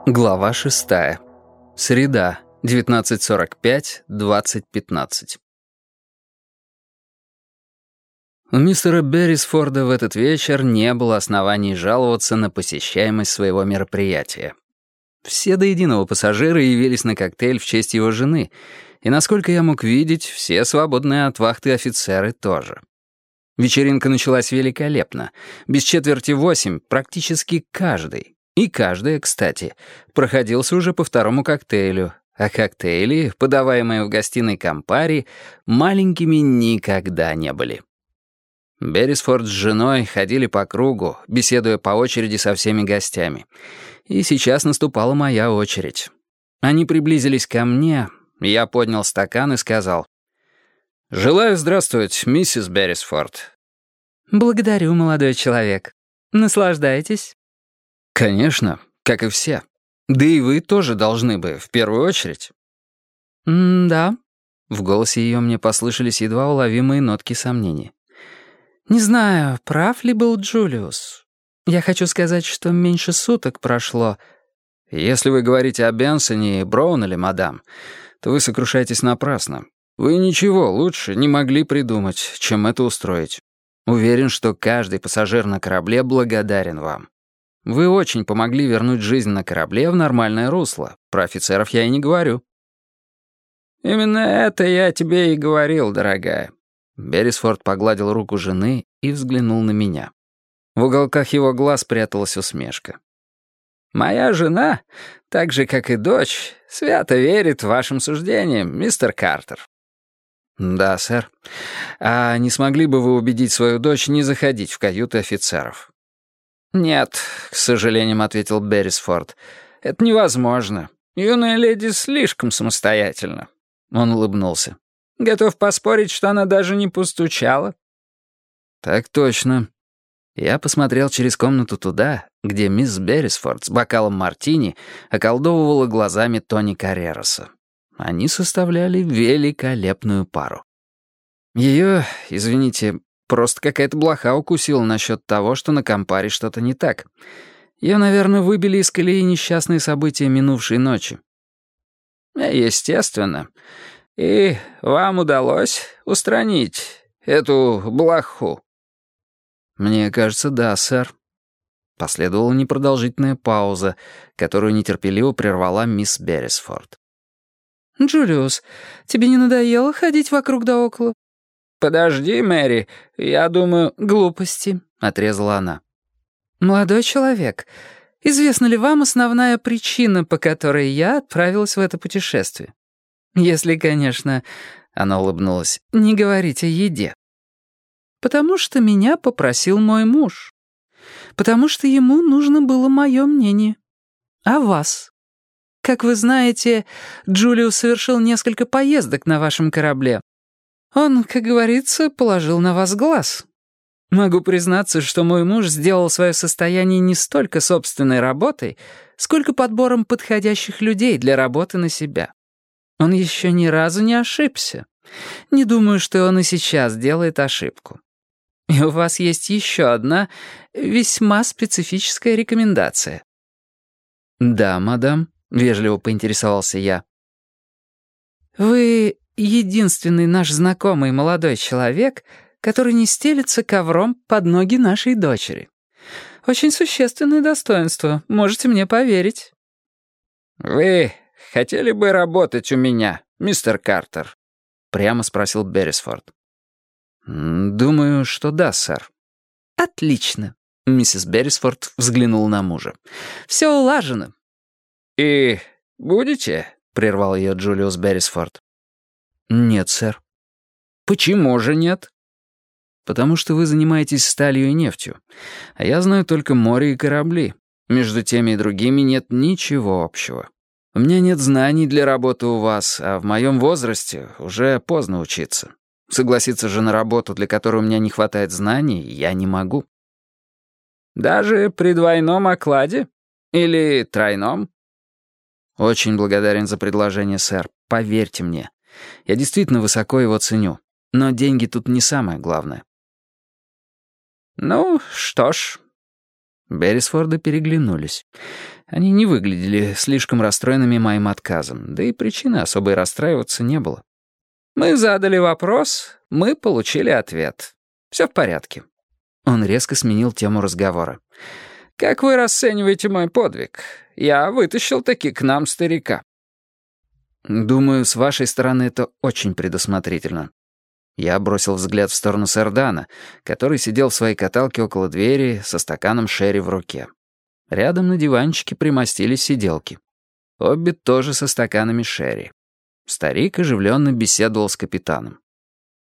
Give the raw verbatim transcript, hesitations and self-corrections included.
Глава шестая. Среда, девятнадцать сорок пять, двадцать пятнадцать. У мистера Беррисфорда в этот вечер не было оснований жаловаться на посещаемость своего мероприятия. Все до единого пассажиры явились на коктейль в честь его жены, и, насколько я мог видеть, все свободные от вахты офицеры тоже. Вечеринка началась великолепно. Без четверти восемь практически каждый, и каждая, кстати, проходился уже по второму коктейлю, а коктейли, подаваемые в гостиной Кампари, маленькими никогда не были. Беррисфорд с женой ходили по кругу, беседуя по очереди со всеми гостями. И сейчас наступала моя очередь. Они приблизились ко мне, я поднял стакан и сказал: «Желаю здравствовать, миссис Беррисфорд». «Благодарю, молодой человек. Наслаждайтесь». «Конечно, как и все. Да и вы тоже должны бы, в первую очередь». «М-да». В голосе ее мне послышались едва уловимые нотки сомнения. «Не знаю, прав ли был Джулиус. Я хочу сказать, что меньше суток прошло». «Если вы говорите о Бенсоне и Броунеле, мадам, то вы сокрушаетесь напрасно. Вы ничего лучше не могли придумать, чем это устроить. Уверен, что каждый пассажир на корабле благодарен вам. Вы очень помогли вернуть жизнь на корабле в нормальное русло. Про офицеров я и не говорю». «Именно это я тебе и говорил, дорогая». Беррисфорд погладил руку жены и взглянул на меня. В уголках его глаз пряталась усмешка. «Моя жена, так же, как и дочь, свято верит вашим суждениям, мистер Картер». «Да, сэр. А не смогли бы вы убедить свою дочь не заходить в каюты офицеров?» «Нет», — к сожалению, ответил Беррисфорд. «Это невозможно. Юная леди слишком самостоятельна». Он улыбнулся. «Готов поспорить, что она даже не постучала». «Так точно». Я посмотрел через комнату туда, где мисс Беррисфорд с бокалом мартини околдовывала глазами Тони Каррероса. Они составляли великолепную пару. Ее, извините, просто какая-то блоха укусила насчет того, что на Кампаре что-то не так. Ее, наверное, выбили из колеи несчастные события минувшей ночи. «Естественно. И вам удалось устранить эту блоху?» «Мне кажется, да, сэр». Последовала непродолжительная пауза, которую нетерпеливо прервала мисс Беррисфорд. «Джулиус, тебе не надоело ходить вокруг да около?» «Подожди, Мэри, я думаю...» «Глупости», — отрезала она. «Молодой человек, известна ли вам основная причина, по которой я отправилась в это путешествие? Если, конечно, — она улыбнулась, — не говорить о еде. Потому что меня попросил мой муж. Потому что ему нужно было мое мнение. А вас? Как вы знаете, Джулиус совершил несколько поездок на вашем корабле. Он, как говорится, положил на вас глаз. Могу признаться, что мой муж сделал свое состояние не столько собственной работой, сколько подбором подходящих людей для работы на себя. Он еще ни разу не ошибся. Не думаю, что он и сейчас делает ошибку. И у вас есть еще одна весьма специфическая рекомендация». «Да, мадам», — вежливо поинтересовался я. «Вы единственный наш знакомый молодой человек, который не стелится ковром под ноги нашей дочери. Очень существенное достоинство, можете мне поверить». «Вы хотели бы работать у меня, мистер Картер?» — прямо спросил Беррисфорд. «Думаю, что да, сэр». «Отлично», — миссис Беррисфорд взглянула на мужа. «Все улажено». «И будете?» — прервал ее Джулиус Беррисфорд. «Нет, сэр». «Почему же нет?» «Потому что вы занимаетесь сталью и нефтью, а я знаю только море и корабли. Между теми и другими нет ничего общего. У меня нет знаний для работы у вас, а в моем возрасте уже поздно учиться. Согласиться же на работу, для которой у меня не хватает знаний, я не могу». «Даже при двойном окладе? Или тройном?» «Очень благодарен за предложение, сэр. Поверьте мне. Я действительно высоко его ценю. Но деньги тут не самое главное». «Ну, что ж». Беррисфорды переглянулись. Они не выглядели слишком расстроенными моим отказом, да и причины особой расстраиваться не было. «Мы задали вопрос, мы получили ответ. Все в порядке». Он резко сменил тему разговора. «Как вы расцениваете мой подвиг? Я вытащил таки к нам старика». «Думаю, с вашей стороны это очень предусмотрительно». Я бросил взгляд в сторону Сардана, который сидел в своей каталке около двери со стаканом шерри в руке. Рядом на диванчике примостились сиделки. Обе тоже со стаканами шерри. Старик оживленно беседовал с капитаном.